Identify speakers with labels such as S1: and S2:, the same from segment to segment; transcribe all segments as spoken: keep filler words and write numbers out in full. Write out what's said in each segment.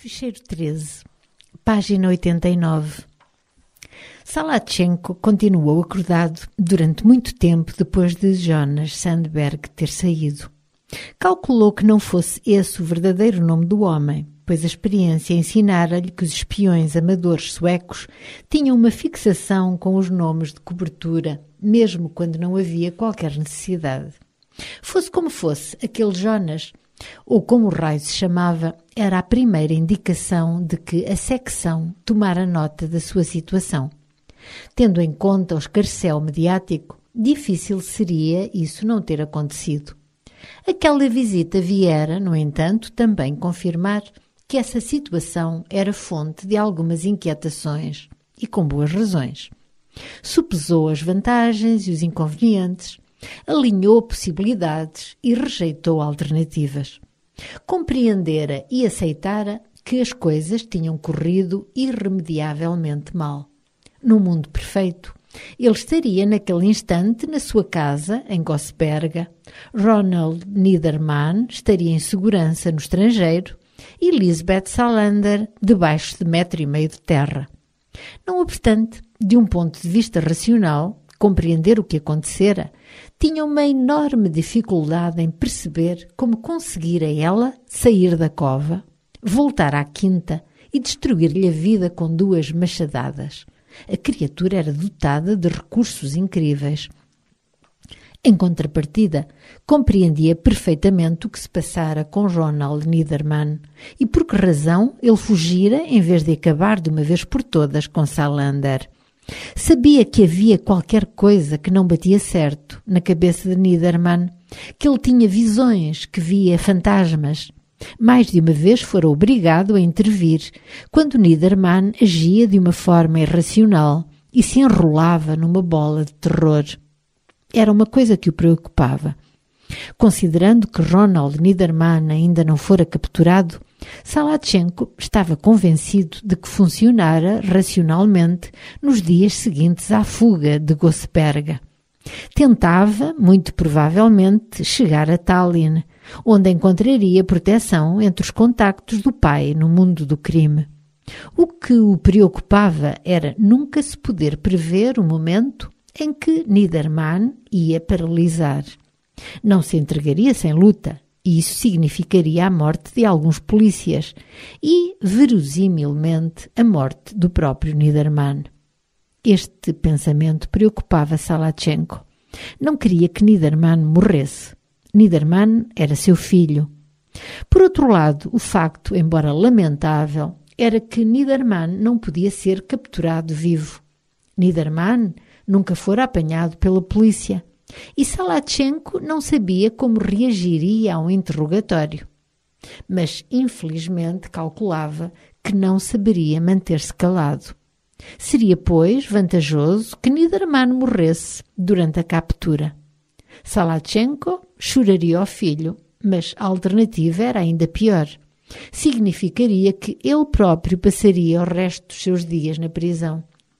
S1: Ficheiro treze, página oitenta e nove. Salatchenko continuou acordado durante muito tempo depois de Jonas Sandberg ter saído. Calculou que não fosse esse o verdadeiro nome do homem, pois a experiência ensinara-lhe que os espiões amadores suecos tinham uma fixação com os nomes de cobertura, mesmo quando não havia qualquer necessidade. Fosse como fosse, aquele Jonas, ou como o raio se chamava, era a primeira indicação de que a secção tomara nota da sua situação. Tendo em conta o escarcéu mediático, difícil seria isso não ter acontecido. Aquela visita viera, no entanto, também confirmar que essa situação era fonte de algumas inquietações, e com boas razões. Supesou as vantagens e os inconvenientes, alinhou possibilidades e rejeitou alternativas. Compreendera e aceitara que as coisas tinham corrido irremediavelmente mal. Num mundo perfeito, ele estaria naquele instante na sua casa, em Gosberga. Ronald Niedermann estaria em segurança no estrangeiro e Lisbeth Salander debaixo de metro e meio de terra. Não obstante, de um ponto de vista racional, compreender o que acontecera, tinha uma enorme dificuldade em perceber como conseguira ela sair da cova, voltar à quinta e destruir-lhe a vida com duas machadadas. A criatura era dotada de recursos incríveis. Em contrapartida, compreendia perfeitamente o que se passara com Ronald Niedermann e por que razão ele fugira em vez de acabar de uma vez por todas com Salander. Sabia que havia qualquer coisa que não batia certo na cabeça de Niedermann, que ele tinha visões, que via fantasmas. Mais de uma vez fora obrigado a intervir, quando Niedermann agia de uma forma irracional e se enrolava numa bola de terror. Era uma coisa que o preocupava. Considerando que Ronald Niedermann ainda não fora capturado, Salatchenko estava convencido de que funcionara racionalmente nos dias seguintes à fuga de Gosberga. Tentava, muito provavelmente, chegar a Tallinn, onde encontraria proteção entre os contactos do pai no mundo do crime. O que o preocupava era nunca se poder prever o momento em que Niedermann ia paralisar. Não se entregaria sem luta, e isso significaria a morte de alguns polícias e, verosimilmente, a morte do próprio Niedermann. Este pensamento preocupava Salatchenko. Não queria que Niedermann morresse. Niedermann era seu filho. Por outro lado, o facto, embora lamentável, era que Niedermann não podia ser capturado vivo. Niedermann nunca fora apanhado pela polícia e Salatchenko não sabia como reagiria a um interrogatório. Mas, infelizmente, calculava que não saberia manter-se calado. Seria, pois, vantajoso que Niedermann morresse durante a captura. Salatchenko choraria ao filho, mas a alternativa era ainda pior. Significaria que ele próprio passaria o resto dos seus dias na prisão.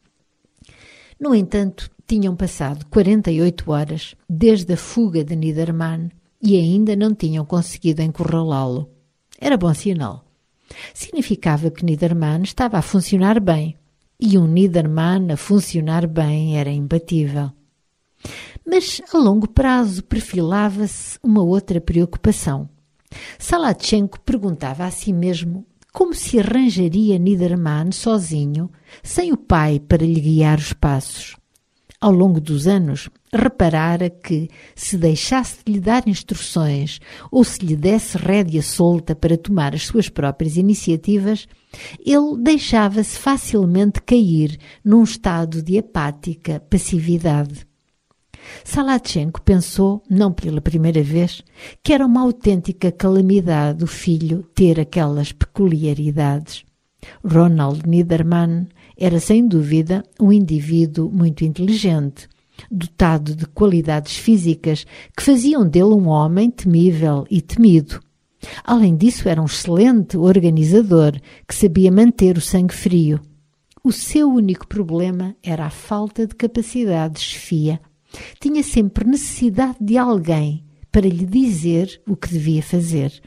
S1: No entanto, tinham passado quarenta e oito horas desde a fuga de Niedermann e ainda não tinham conseguido encurralá-lo. Era bom sinal. Significava que Niedermann estava a funcionar bem, e um Niedermann a funcionar bem era imbatível. Mas a longo prazo perfilava-se uma outra preocupação. Salatchenko perguntava a si mesmo como se arranjaria Niedermann sozinho, sem o pai para lhe guiar os passos. Ao longo dos anos, reparara que, se deixasse de lhe dar instruções ou se lhe desse rédea solta para tomar as suas próprias iniciativas, ele deixava-se facilmente cair num estado de apática passividade. Salatchenko pensou, não pela primeira vez, que era uma autêntica calamidade o filho ter aquelas peculiaridades. Ronald Niedermann era, sem dúvida, um indivíduo muito inteligente, dotado de qualidades físicas que faziam dele um homem temível e temido. Além disso, era um excelente organizador que sabia manter o sangue frio. O seu único problema era a falta de capacidade de chefia. Tinha sempre necessidade de alguém para lhe dizer o que devia fazer.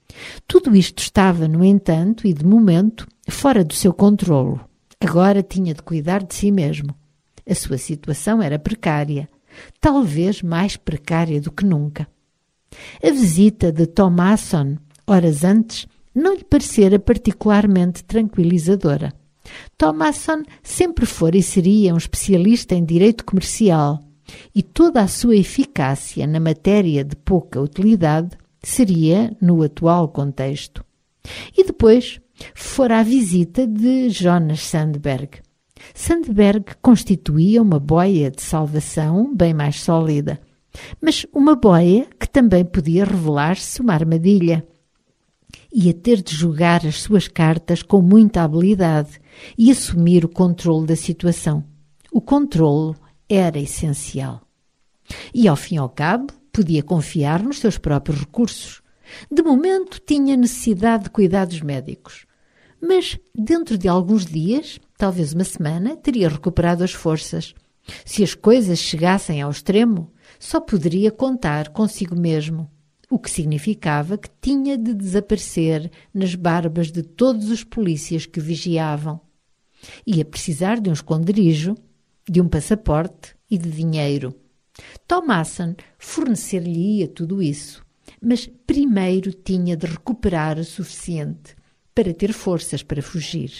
S1: Tudo isto estava, no entanto, e de momento, fora do seu controlo. Agora tinha de cuidar de si mesmo. A sua situação era precária, talvez mais precária do que nunca. A visita de Thomason, horas antes, não lhe parecera particularmente tranquilizadora. Thomason sempre fora e seria um especialista em direito comercial e toda a sua eficácia na matéria de pouca utilidade seria no atual contexto. E depois fora a visita de Jonas Sandberg. Sandberg constituía uma boia de salvação bem mais sólida, mas uma boia que também podia revelar-se uma armadilha. Ia ter de jogar as suas cartas com muita habilidade e assumir o controle da situação. O controle era essencial. E, ao fim e ao cabo, podia confiar nos seus próprios recursos. De momento, tinha necessidade de cuidados médicos. Mas, dentro de alguns dias, talvez uma semana, teria recuperado as forças. Se as coisas chegassem ao extremo, só poderia contar consigo mesmo, o que significava que tinha de desaparecer nas barbas de todos os polícias que vigiavam. Ia precisar de um esconderijo, de um passaporte e de dinheiro. Thomason fornecer-lhe-ia tudo isso, mas primeiro tinha de recuperar o suficiente para ter forças para fugir.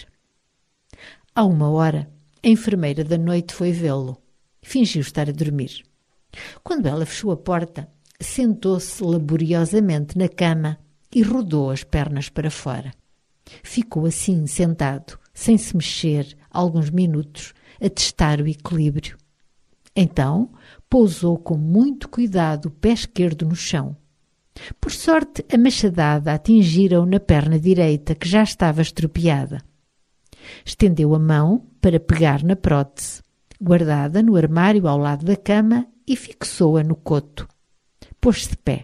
S1: À uma hora, a enfermeira da noite foi vê-lo. Fingiu estar a dormir. Quando ela fechou a porta, sentou-se laboriosamente na cama e rodou as pernas para fora. Ficou assim sentado, sem se mexer, alguns minutos, a testar o equilíbrio. Então, pousou com muito cuidado o pé esquerdo no chão. Por sorte, a machadada atingira-o na perna direita, que já estava estropiada. Estendeu a mão para pegar na prótese, guardada no armário ao lado da cama, e fixou-a no coto. Pôs-se de pé.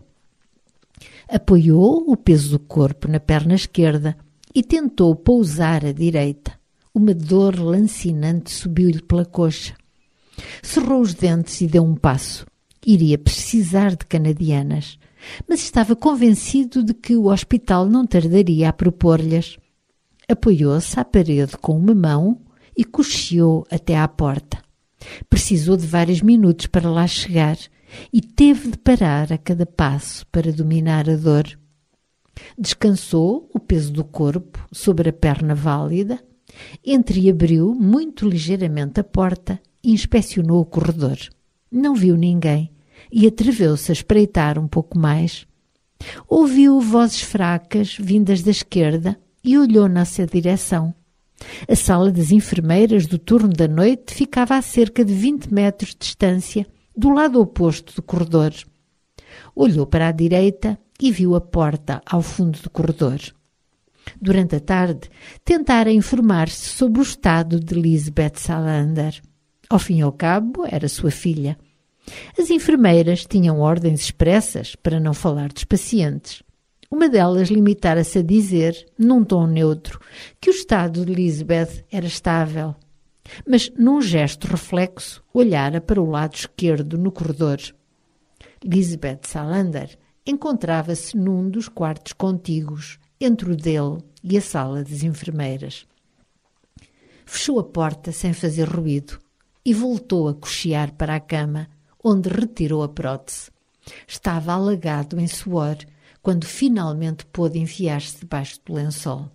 S1: Apoiou o peso do corpo na perna esquerda e tentou pousar a direita. Uma dor lancinante subiu-lhe pela coxa. Cerrou os dentes e deu um passo. Iria precisar de canadianas, mas estava convencido de que o hospital não tardaria a propor-lhes. Apoiou-se à parede com uma mão e cocheou até à porta. Precisou de vários minutos para lá chegar e teve de parar a cada passo para dominar a dor. Descansou o peso do corpo sobre a perna válida, entreabriu muito ligeiramente a porta e inspecionou o corredor. Não viu ninguém e atreveu-se a espreitar um pouco mais. Ouviu vozes fracas vindas da esquerda e olhou nessa direção. A sala das enfermeiras do turno da noite ficava a cerca de vinte metros de distância, do lado oposto do corredor. Olhou para a direita e viu a porta ao fundo do corredor. Durante a tarde, tentara informar-se sobre o estado de Lisbeth Salander. Ao fim e ao cabo, era sua filha. As enfermeiras tinham ordens expressas para não falar dos pacientes. Uma delas limitara-se a dizer, num tom neutro, que o estado de Lisbeth era estável. Mas, num gesto reflexo, olhara para o lado esquerdo no corredor. Lisbeth Salander encontrava-se num dos quartos contíguos, entre o dele e a sala das enfermeiras. Fechou a porta sem fazer ruído e voltou a cochear para a cama, onde retirou a prótese. Estava alagado em suor quando finalmente pôde enfiar-se debaixo do lençol.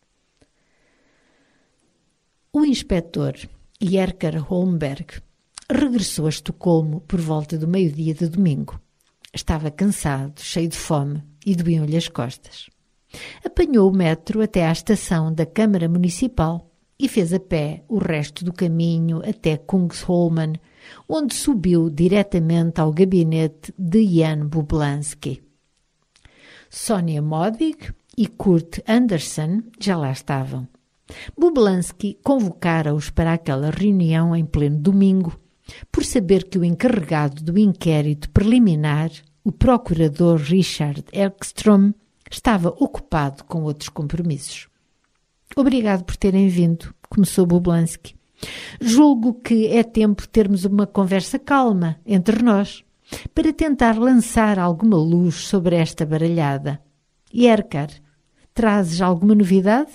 S1: O inspetor Jerker Holmberg regressou a Estocolmo por volta do meio-dia de domingo. Estava cansado, cheio de fome e doíam-lhe as costas. Apanhou o metro até à estação da Câmara Municipal e fez a pé o resto do caminho até Kungsholmen, onde subiu diretamente ao gabinete de Jan Bublansky. Sonia Modig e Kurt Andersen já lá estavam. Bublansky convocara-os para aquela reunião em pleno domingo, por saber que o encarregado do inquérito preliminar, o procurador Richard Ekström, estava ocupado com outros compromissos. Obrigado por terem vindo, começou Bublansky. Julgo que é tempo de termos uma conversa calma entre nós, para tentar lançar alguma luz sobre esta baralhada. Yerkar, trazes alguma novidade?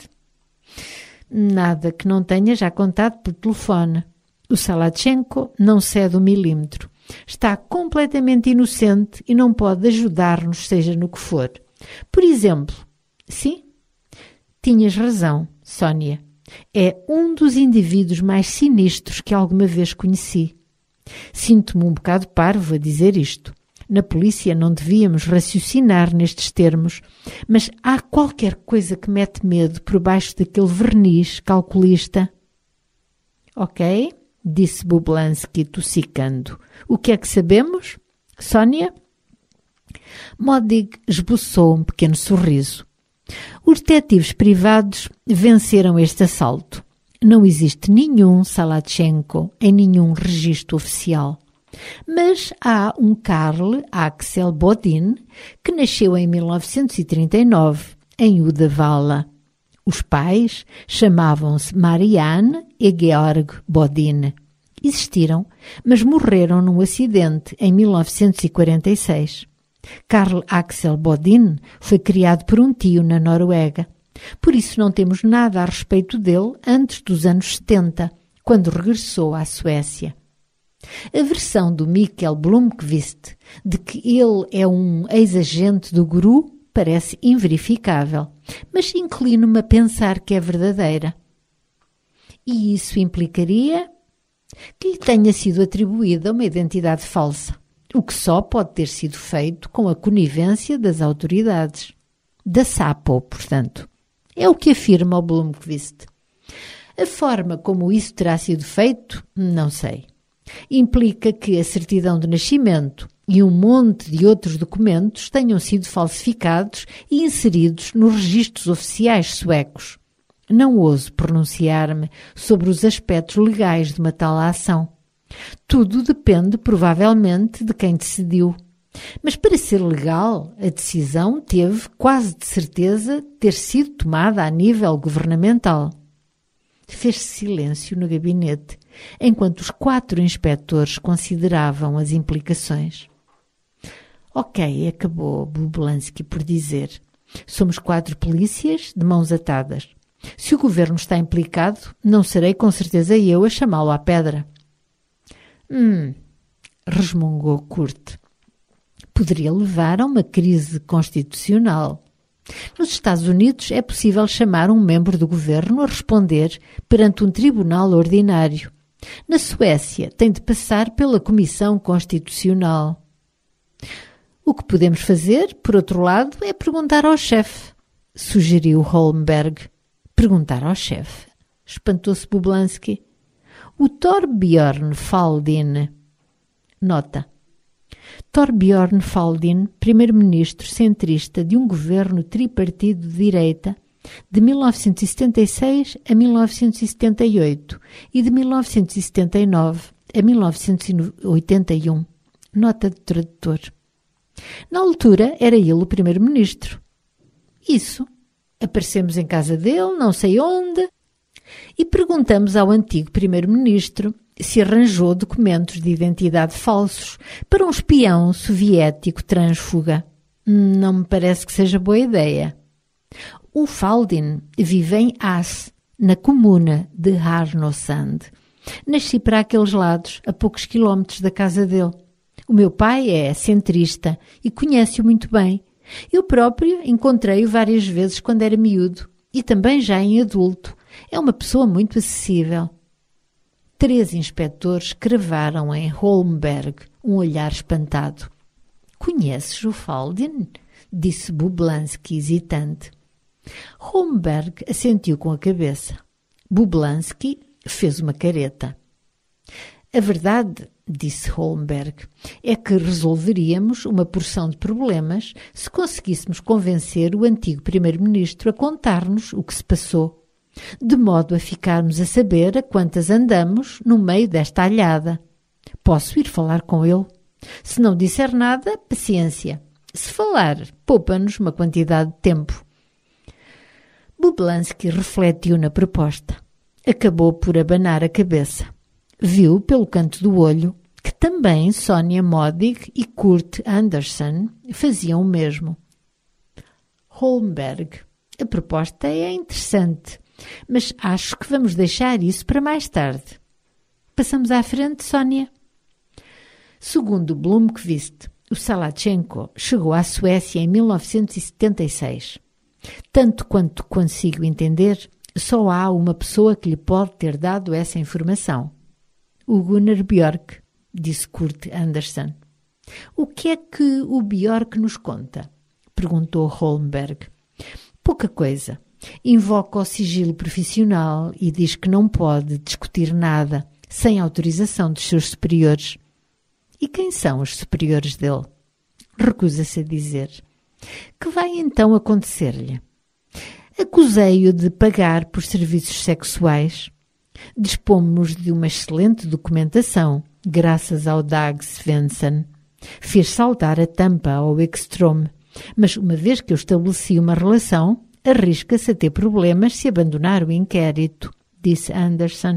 S1: Nada que não tenha já contado por telefone. O Salatchenko não cede um milímetro. Está completamente inocente e não pode ajudar-nos, seja no que for. Por exemplo, sim, tinhas razão, Sónia. É um dos indivíduos mais sinistros que alguma vez conheci. Sinto-me um bocado parvo a dizer isto. Na polícia não devíamos raciocinar nestes termos, mas há qualquer coisa que mete medo por baixo daquele verniz calculista. Ok, disse Bublansky tossicando. O que é que sabemos, Sónia? Modig esboçou um pequeno sorriso. Os detetives privados venceram este assalto. Não existe nenhum Salatchenko em nenhum registro oficial. Mas há um Karl Axel Bodin que nasceu em mil novecentos e trinta e nove em Udavala. Os pais chamavam-se Marianne e Georg Bodin. Existiram, mas morreram num acidente em mil novecentos e quarenta e seis. Karl Axel Bodin foi criado por um tio na Noruega. Por isso não temos nada a respeito dele antes dos anos setenta, quando regressou à Suécia. A versão do Mikkel Blomqvist de que ele é um ex-agente do Guru parece inverificável, mas inclino-me a pensar que é verdadeira. E isso implicaria que lhe tenha sido atribuída uma identidade falsa, o que só pode ter sido feito com a conivência das autoridades. Da SAPO, portanto. É o que afirma o Blomqvist. A forma como isso terá sido feito, não sei. Implica que a certidão de nascimento e um monte de outros documentos tenham sido falsificados e inseridos nos registros oficiais suecos. Não ouso pronunciar-me sobre os aspectos legais de uma tal ação. Tudo depende, provavelmente, de quem decidiu. Mas para ser legal, a decisão teve quase de certeza ter sido tomada a nível governamental. Fez-se silêncio no gabinete, enquanto os quatro inspectores consideravam as implicações. Ok, acabou Bublansky por dizer. Somos quatro polícias de mãos atadas. Se o governo está implicado, não serei com certeza eu a chamá-lo à pedra. Hum, resmungou Kurt. Poderia levar a uma crise constitucional. Nos Estados Unidos é possível chamar um membro do governo a responder perante um tribunal ordinário. Na Suécia tem de passar pela Comissão Constitucional. O que podemos fazer, por outro lado, é perguntar ao chefe, sugeriu Holmberg. Perguntar ao chefe? Espantou-se Bublansky. O Thorbjörn Faldin. Nota. Thorbjörn Faldin, primeiro-ministro centrista de um governo tripartido de direita de mil novecentos e setenta e seis a mil novecentos e setenta e oito e de mil novecentos e setenta e nove a mil novecentos e oitenta e um. Nota de tradutor. Na altura era ele o primeiro-ministro. Isso. Aparecemos em casa dele, não sei onde, e perguntamos ao antigo primeiro-ministro se arranjou documentos de identidade falsos para um espião soviético trânsfuga. Não me parece que seja boa ideia. O Faldin vive em As, na comuna de Harnosand. Nasci para aqueles lados, a poucos quilómetros da casa dele. O meu pai é centrista e conhece-o muito bem. Eu próprio encontrei-o várias vezes quando era miúdo e também já em adulto. É uma pessoa muito acessível. Três inspectores cravaram em Holmberg um olhar espantado. Conheces o Faldin? Disse Bublansky hesitante. Holmberg assentiu com a cabeça. Bublansky fez uma careta. A verdade, disse Holmberg, é que resolveríamos uma porção de problemas se conseguíssemos convencer o antigo primeiro-ministro a contar-nos o que se passou, de modo a ficarmos a saber a quantas andamos no meio desta alhada. Posso ir falar com ele? Se não disser nada, paciência. Se falar, poupa-nos uma quantidade de tempo. Bublansky refletiu na proposta. Acabou por abanar a cabeça. Viu, pelo canto do olho, que também Sonia Modig e Kurt Andersen faziam o mesmo. Holmberg. A proposta é interessante, mas acho que vamos deixar isso para mais tarde. Passamos à frente, Sónia. Segundo Blomqvist, o Salatchenko chegou à Suécia em mil novecentos e setenta e seis. Tanto quanto consigo entender, só há uma pessoa que lhe pode ter dado essa informação. O Gunnar Björk, disse Kurt Andersen. O que é que o Björk nos conta? Perguntou Holmberg. Pouca coisa. Invoca o sigilo profissional e diz que não pode discutir nada sem autorização dos seus superiores. E quem são os superiores dele? Recusa-se a dizer. Que vai então acontecer-lhe? Acusei-o de pagar por serviços sexuais. Dispomos de uma excelente documentação, graças ao Dag Svensson. Fez saltar a tampa ao Ekström, mas uma vez que eu estabeleci uma relação, arrisca-se a ter problemas se abandonar o inquérito, disse Anderson.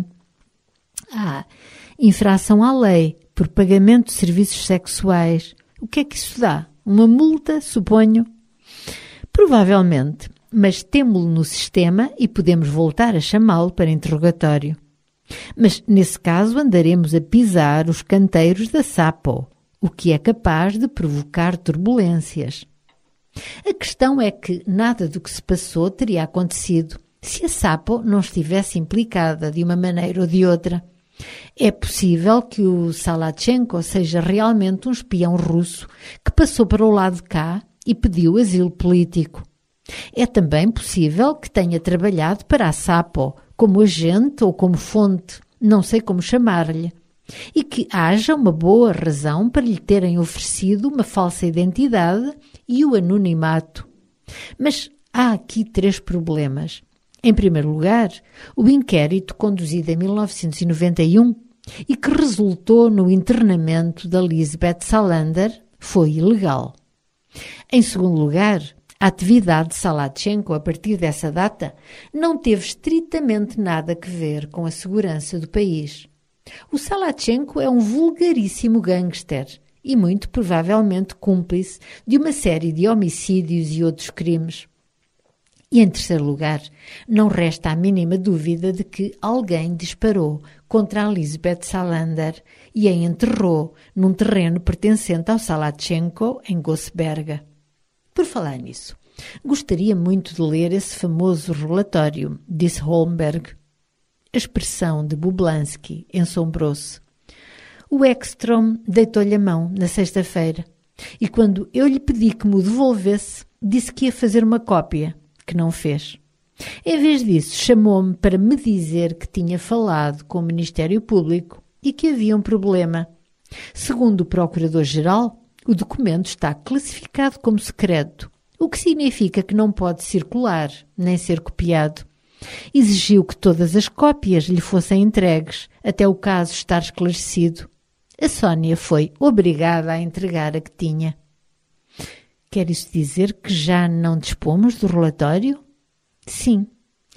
S1: Ah, infração à lei por pagamento de serviços sexuais. O que é que isso dá? Uma multa, suponho? Provavelmente, mas temo-lo no sistema e podemos voltar a chamá-lo para interrogatório. Mas, nesse caso, andaremos a pisar os canteiros da Sapo, o que é capaz de provocar turbulências. A questão é que nada do que se passou teria acontecido se a Sapo não estivesse implicada de uma maneira ou de outra. É possível que o Salatchenko seja realmente um espião russo que passou para o lado de cá e pediu asilo político. É também possível que tenha trabalhado para a Sapo como agente ou como fonte, não sei como chamar-lhe, e que haja uma boa razão para lhe terem oferecido uma falsa identidade e o anonimato. Mas há aqui três problemas. Em primeiro lugar, o inquérito conduzido em mil novecentos e noventa e um e que resultou no internamento da Lisbeth Salander foi ilegal. Em segundo lugar, a atividade de Salatchenko a partir dessa data não teve estritamente nada a ver com a segurança do país. O Salatchenko é um vulgaríssimo gangster e muito provavelmente cúmplice de uma série de homicídios e outros crimes. E em terceiro lugar, não resta a mínima dúvida de que alguém disparou contra a Lisbeth Salander e a enterrou num terreno pertencente ao Salatchenko em Goseberga. Por falar nisso, gostaria muito de ler esse famoso relatório, disse Holmberg. A expressão de Bublansky ensombrou-se. O Ekström deitou-lhe a mão na sexta-feira e quando eu lhe pedi que me o devolvesse, disse que ia fazer uma cópia, que não fez. Em vez disso, chamou-me para me dizer que tinha falado com o Ministério Público e que havia um problema. Segundo o Procurador-Geral, o documento está classificado como secreto, o que significa que não pode circular nem ser copiado. Exigiu que todas as cópias lhe fossem entregues, até o caso estar esclarecido. A Sónia foi obrigada a entregar a que tinha. Quer isso dizer que já não dispomos do relatório? Sim.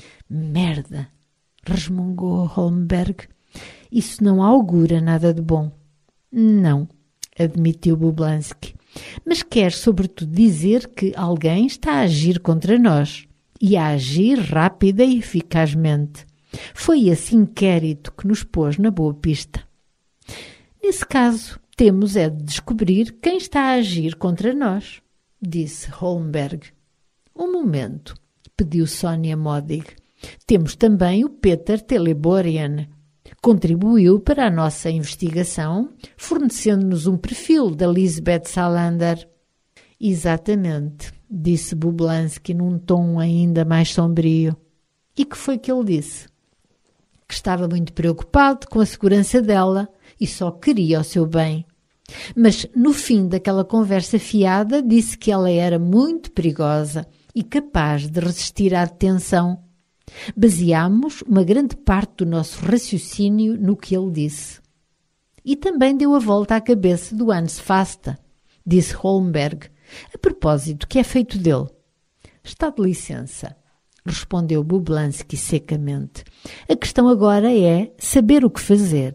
S1: Merda, resmungou Holmberg. Isso não augura nada de bom. Não, admitiu Bublansky. Mas quer sobretudo dizer que alguém está a agir contra nós e a agir rápida e eficazmente. Foi esse inquérito que nos pôs na boa pista. Nesse caso, temos é de descobrir quem está a agir contra nós, disse Holmberg. Um momento, pediu Sónia Modig. Temos também o Peter Teleborian. Contribuiu para a nossa investigação, fornecendo-nos um perfil da Lisbeth Salander. Exatamente, disse Bublansky num tom ainda mais sombrio. E que foi que ele disse? Que estava muito preocupado com a segurança dela e só queria o seu bem. Mas no fim daquela conversa fiada disse que ela era muito perigosa e capaz de resistir à detenção. Baseámos uma grande parte do nosso raciocínio no que ele disse. E também deu a volta à cabeça do Hans Fasta, disse Holmberg. A propósito, que é feito dele? Está de licença, respondeu Bublansky secamente. A questão agora é saber o que fazer.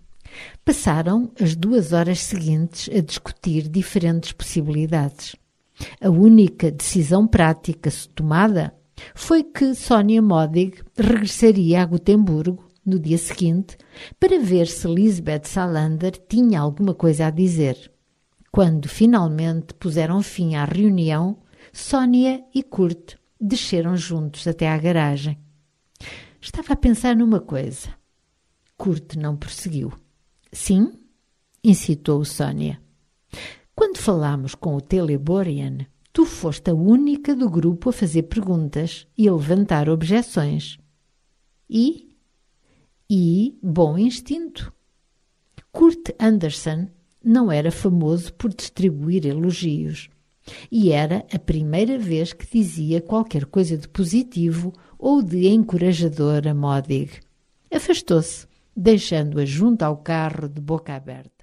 S1: Passaram as duas horas seguintes a discutir diferentes possibilidades. A única decisão prática tomada foi que Sonja Modig regressaria a Gotemburgo no dia seguinte para ver se Lisbeth Salander tinha alguma coisa a dizer. Quando finalmente puseram fim à reunião, Sonja e Kurt desceram juntos até à garagem. Estava a pensar numa coisa. Kurt não prosseguiu. Sim? Incitou Sonja. Quando falámos com o Teleborian, tu foste a única do grupo a fazer perguntas e a levantar objeções. E? E bom instinto. Kurt Andersen não era famoso por distribuir elogios e era a primeira vez que dizia qualquer coisa de positivo ou de encorajador a Modig. Afastou-se, deixando-a junto ao carro de boca aberta.